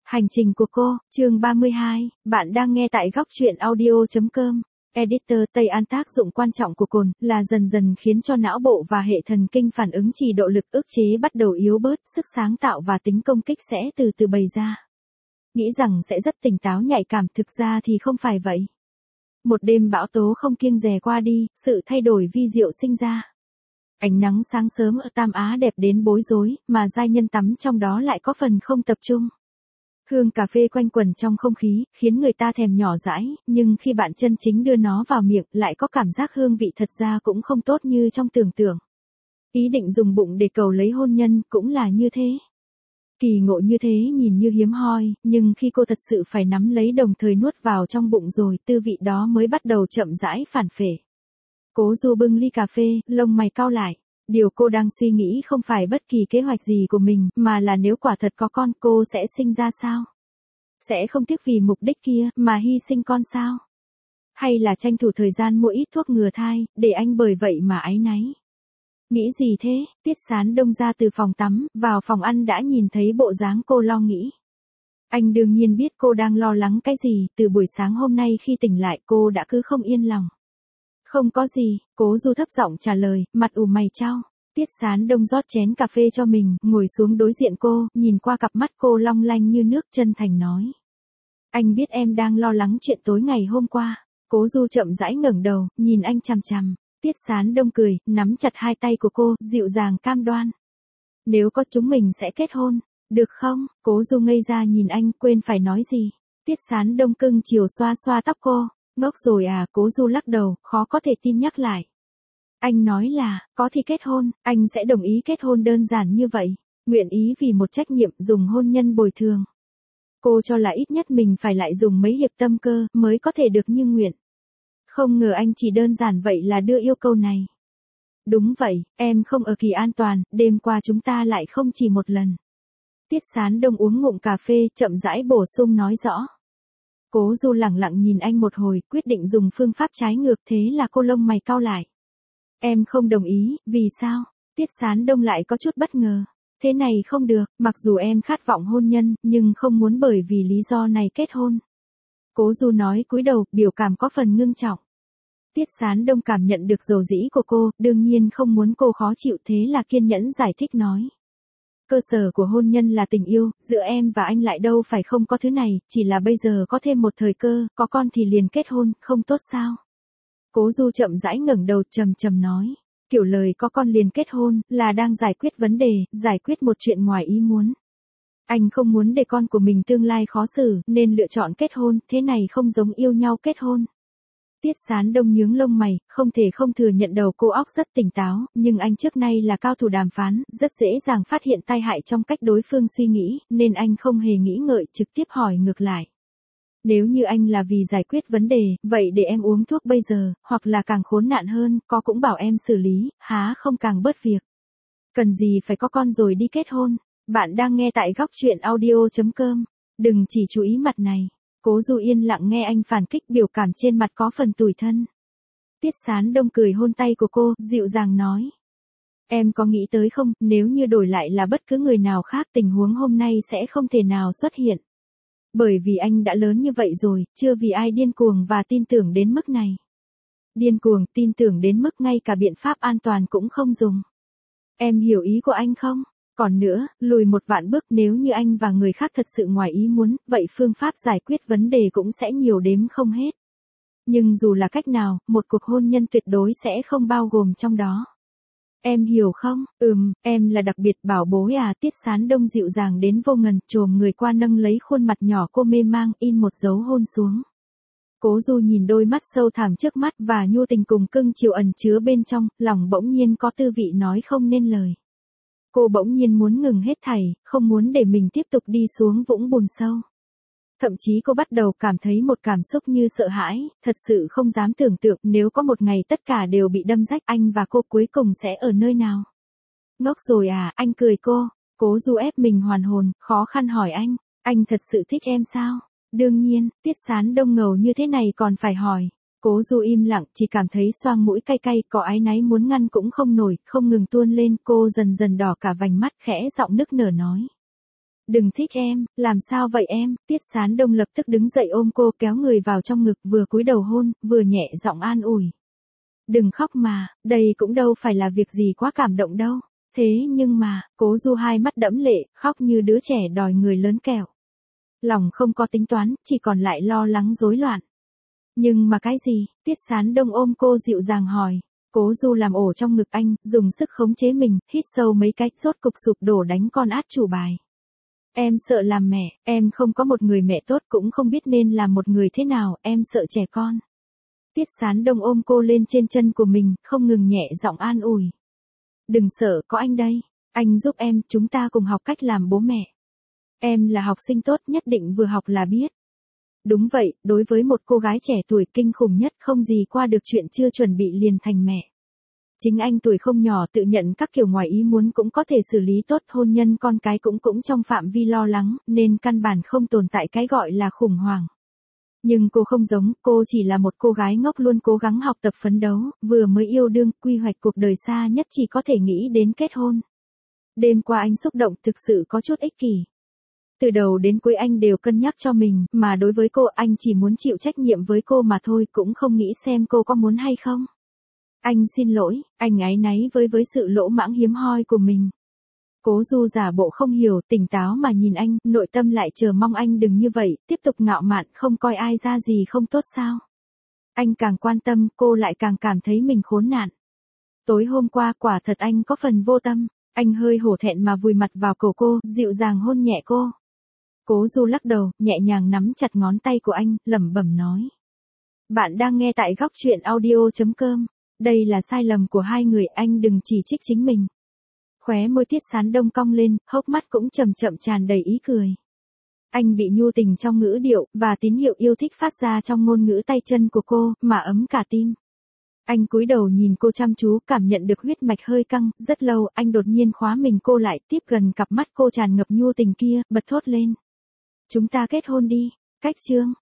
Hành trình của cô, chương 32, bạn đang nghe tại góc truyện audio.com. Editor Tây An tác dụng quan trọng của cồn là dần dần khiến cho não bộ và hệ thần kinh phản ứng trì độ lực ức chế bắt đầu yếu bớt, sức sáng tạo và tính công kích sẽ từ từ bày ra. Nghĩ rằng sẽ rất tỉnh táo nhạy cảm, thực ra thì không phải vậy. Một đêm bão tố không kiêng dè qua đi, sự thay đổi vi diệu sinh ra. Ánh nắng sáng sớm ở Tam Á đẹp đến bối rối, mà giai nhân tắm trong đó lại có phần không tập trung. Hương cà phê quanh quẩn trong không khí, khiến người ta thèm nhỏ dãi, nhưng khi bạn chân chính đưa nó vào miệng, lại có cảm giác hương vị thật ra cũng không tốt như trong tưởng tượng. Ý định dùng bụng để cầu lấy hôn nhân, cũng là như thế. Kỳ ngộ như thế nhìn như hiếm hoi, nhưng khi cô thật sự phải nắm lấy đồng thời nuốt vào trong bụng rồi, tư vị đó mới bắt đầu chậm rãi phản phệ. Cố Du bưng ly cà phê, lông mày cau lại. Điều cô đang suy nghĩ không phải bất kỳ kế hoạch gì của mình, mà là nếu quả thật có con, cô sẽ sinh ra sao? Sẽ không tiếc vì mục đích kia, mà hy sinh con sao? Hay là tranh thủ thời gian mua ít thuốc ngừa thai, để anh bởi vậy mà áy náy? Nghĩ gì thế? Tiết Sán Đông ra từ phòng tắm, vào phòng ăn đã nhìn thấy bộ dáng cô lo nghĩ. Anh đương nhiên biết cô đang lo lắng cái gì, từ buổi sáng hôm nay khi tỉnh lại cô đã cứ không yên lòng. Không có gì, Cố Du thấp giọng trả lời, mặt ủ mày chau. Tiết Sán Đông rót chén cà phê cho mình, ngồi xuống đối diện cô, nhìn qua cặp mắt cô long lanh như nước, chân thành nói. Anh biết em đang lo lắng chuyện tối ngày hôm qua. Cố Du chậm rãi ngẩng đầu, nhìn anh chằm chằm. Tiết Sán Đông cười, nắm chặt hai tay của cô, dịu dàng cam đoan. Nếu có chúng mình sẽ kết hôn, được không? Cố Du ngây ra nhìn anh, quên phải nói gì. Tiết Sán Đông cưng chiều xoa xoa tóc cô. Ngốc rồi à? Cố Du lắc đầu, khó có thể tin nhắc lại. Anh nói là, có thì kết hôn, anh sẽ đồng ý kết hôn đơn giản như vậy. Nguyện ý vì một trách nhiệm dùng hôn nhân bồi thường. Cô cho là ít nhất mình phải lại dùng mấy hiệp tâm cơ mới có thể được như nguyện. Không ngờ anh chỉ đơn giản vậy là đưa yêu cầu này. Đúng vậy, em không ở kỳ an toàn, đêm qua chúng ta lại không chỉ một lần. Tiết Sán Đông uống ngụm cà phê, chậm rãi bổ sung nói rõ. Cố Du lẳng lặng nhìn anh một hồi, quyết định dùng phương pháp trái ngược, thế là cô lông mày cau lại. Em không đồng ý, vì sao? Tiết Sán Đông lại có chút bất ngờ. Thế này không được, mặc dù em khát vọng hôn nhân, nhưng không muốn bởi vì lý do này kết hôn. Cố Du nói cúi đầu, biểu cảm có phần ngưng trọng. Tiết Sán Đông cảm nhận được dầu dĩ của cô, đương nhiên không muốn cô khó chịu, thế là kiên nhẫn giải thích nói. Cơ sở của hôn nhân là tình yêu, giữa em và anh lại đâu phải không có thứ này, chỉ là bây giờ có thêm một thời cơ, có con thì liền kết hôn, không tốt sao? Cố Du chậm rãi ngẩng đầu, trầm trầm nói. Kiểu lời có con liền kết hôn, là đang giải quyết vấn đề, giải quyết một chuyện ngoài ý muốn. Anh không muốn để con của mình tương lai khó xử, nên lựa chọn kết hôn, thế này không giống yêu nhau kết hôn. Tiết Sán Đông nhướng lông mày, không thể không thừa nhận đầu cô óc rất tỉnh táo, nhưng anh trước nay là cao thủ đàm phán, rất dễ dàng phát hiện tai hại trong cách đối phương suy nghĩ, nên anh không hề nghĩ ngợi, trực tiếp hỏi ngược lại. Nếu như anh là vì giải quyết vấn đề, vậy để em uống thuốc bây giờ, hoặc là càng khốn nạn hơn, có cũng bảo em xử lý, há không càng bớt việc. Cần gì phải có con rồi đi kết hôn. Bạn đang nghe tại góc truyện audio.com. Đừng chỉ chú ý mặt này. Cố Du yên lặng nghe anh phản kích, biểu cảm trên mặt có phần tủi thân. Tiết Sán Đông cười hôn tay của cô, dịu dàng nói. Em có nghĩ tới không, nếu như đổi lại là bất cứ người nào khác, tình huống hôm nay sẽ không thể nào xuất hiện. Bởi vì anh đã lớn như vậy rồi, chưa vì ai điên cuồng và tin tưởng đến mức này. Điên cuồng, tin tưởng đến mức ngay cả biện pháp an toàn cũng không dùng. Em hiểu ý của anh không? Còn nữa, lùi một vạn bước, nếu như anh và người khác thật sự ngoài ý muốn, vậy phương pháp giải quyết vấn đề cũng sẽ nhiều đếm không hết. Nhưng dù là cách nào, một cuộc hôn nhân tuyệt đối sẽ không bao gồm trong đó. Em hiểu không? Em là đặc biệt bảo bối à? Tiết Sán Đông dịu dàng đến vô ngần, chồm người qua nâng lấy khuôn mặt nhỏ cô mê mang, in một dấu hôn xuống. Cố Du nhìn đôi mắt sâu thẳm trước mắt và nhu tình cùng cưng chiều ẩn chứa bên trong, lòng bỗng nhiên có tư vị nói không nên lời. Cô bỗng nhiên muốn ngừng hết thảy, không muốn để mình tiếp tục đi xuống vũng bùn sâu. Thậm chí cô bắt đầu cảm thấy một cảm xúc như sợ hãi, thật sự không dám tưởng tượng nếu có một ngày tất cả đều bị đâm rách, anh và cô cuối cùng sẽ ở nơi nào. Ngốc rồi à? Anh cười cô. Cố Du ép mình hoàn hồn, khó khăn hỏi anh thật sự thích em sao? Đương nhiên, Tiết Sán Đông ngầu như thế này còn phải hỏi. Cố Du im lặng, chỉ cảm thấy xoang mũi cay cay, có áy náy muốn ngăn cũng không nổi, không ngừng tuôn lên, cô dần dần đỏ cả vành mắt, khẽ giọng nức nở nói. Đừng thích em, làm sao vậy em? Tiết Sán Đông lập tức đứng dậy ôm cô kéo người vào trong ngực vừa cúi đầu hôn, vừa nhẹ giọng an ủi. Đừng khóc mà, đây cũng đâu phải là việc gì quá cảm động đâu. Thế nhưng mà, Cố Du hai mắt đẫm lệ, khóc như đứa trẻ đòi người lớn kẹo. Lòng không có tính toán, chỉ còn lại lo lắng rối loạn. Nhưng mà cái gì? Tiết Sán Đông ôm cô dịu dàng hỏi. Cố Du làm ổ trong ngực anh, dùng sức khống chế mình, hít sâu mấy cái, rốt cục sụp đổ đánh con át chủ bài. Em sợ làm mẹ, em không có một người mẹ tốt cũng không biết nên làm một người thế nào, em sợ trẻ con. Tiết Sán Đông ôm cô lên trên chân của mình, không ngừng nhẹ giọng an ủi. Đừng sợ, có anh đây. Anh giúp em, chúng ta cùng học cách làm bố mẹ. Em là học sinh tốt, nhất định vừa học là biết. Đúng vậy, đối với một cô gái trẻ tuổi kinh khủng nhất không gì qua được chuyện chưa chuẩn bị liền thành mẹ. Chính anh tuổi không nhỏ tự nhận các kiểu ngoài ý muốn cũng có thể xử lý tốt, hôn nhân con cái cũng trong phạm vi lo lắng, nên căn bản không tồn tại cái gọi là khủng hoảng. Nhưng cô không giống, cô chỉ là một cô gái ngốc luôn cố gắng học tập phấn đấu, vừa mới yêu đương, quy hoạch cuộc đời xa nhất chỉ có thể nghĩ đến kết hôn. Đêm qua anh xúc động thực sự có chút ích kỷ. Từ đầu đến cuối anh đều cân nhắc cho mình, mà đối với cô anh chỉ muốn chịu trách nhiệm với cô mà thôi, cũng không nghĩ xem cô có muốn hay không. Anh xin lỗi, anh áy náy với sự lỗ mãng hiếm hoi của mình. Cố Du giả bộ không hiểu, tỉnh táo mà nhìn anh, nội tâm lại chờ mong anh đừng như vậy, tiếp tục ngạo mạn, không coi ai ra gì không tốt sao. Anh càng quan tâm, cô lại càng cảm thấy mình khốn nạn. Tối hôm qua quả thật anh có phần vô tâm, anh hơi hổ thẹn mà vùi mặt vào cổ cô, dịu dàng hôn nhẹ cô. Cố Du lắc đầu, nhẹ nhàng nắm chặt ngón tay của anh, lẩm bẩm nói. Bạn đang nghe tại góc truyện audio.com. Đây là sai lầm của hai người, anh đừng chỉ trích chính mình. Khóe môi Tiết Sán Đông cong lên, hốc mắt cũng chậm chậm tràn đầy ý cười. Anh bị nhu tình trong ngữ điệu, và tín hiệu yêu thích phát ra trong ngôn ngữ tay chân của cô, mà ấm cả tim. Anh cúi đầu nhìn cô chăm chú, cảm nhận được huyết mạch hơi căng, rất lâu, anh đột nhiên khóa mình cô lại, tiếp gần cặp mắt cô tràn ngập nhu tình kia, bật thốt lên. Chúng ta kết hôn đi, cách chương.